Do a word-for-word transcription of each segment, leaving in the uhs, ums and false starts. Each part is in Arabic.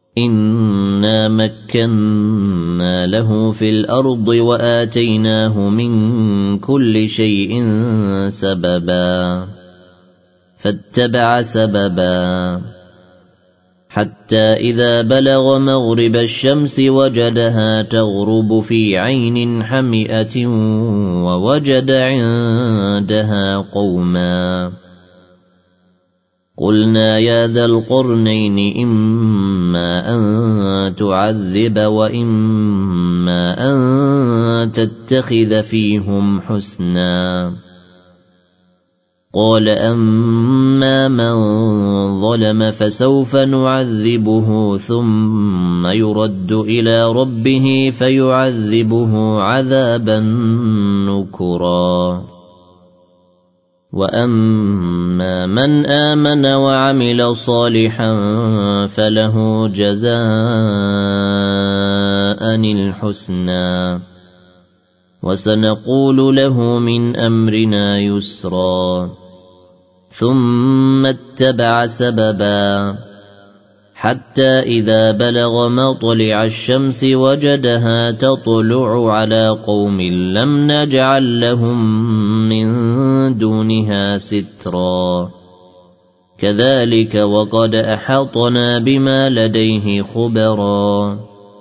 إنا مكنا له في الأرض وآتيناه من كل شيء سببا فاتبع سببا حتى إذا بلغ مغرب الشمس وجدها تغرب في عين حمئة ووجد عندها قوما قلنا يا ذا القرنين إما أن تعذب وإما أن تتخذ فيهم حسنا قال أما من ظلم فسوف نعذبه ثم يرد إلى ربه فيعذبه عذابا نكرا وأما من آمن وعمل صالحا فله جزاء الحسنى وسنقول له من أمرنا يسرا ثم اتبع سببا حتى إذا بلغ مطلع الشمس وجدها تطلع على قوم لم نجعل لهم من دونها سترا كذلك وقد أحطنا بما لديه خبرا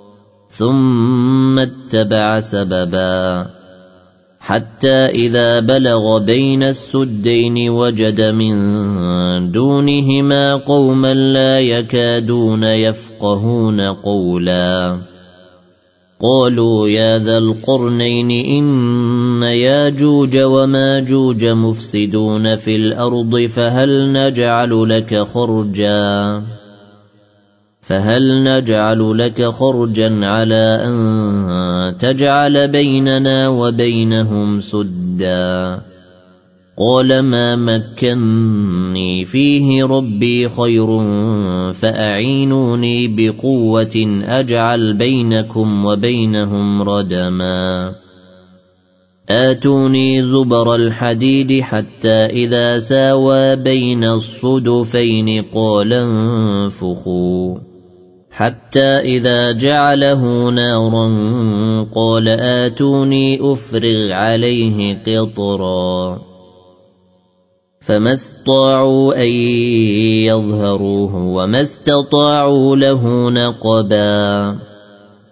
ثم اتبع سببا حتى إذا بلغ بين السدين وجد من دونهما قوما لا يكادون يفقهون قولا قالوا يا ذا القرنين إن ياجوج وماجوج مفسدون في الأرض فهل نجعل لك خرجا فهل نجعل لك خرجا على أن تجعل بيننا وبينهم سدا قال ما مكنني فيه ربي خير فأعينوني بقوة أجعل بينكم وبينهم ردما آتوني زبر الحديد حتى إذا ساوى بين الصدفين قال انفخوا حتى إذا جعله نارا قال آتوني أفرغ عليه قطرا فما استطاعوا أن يظهروه وما استطاعوا له نقبا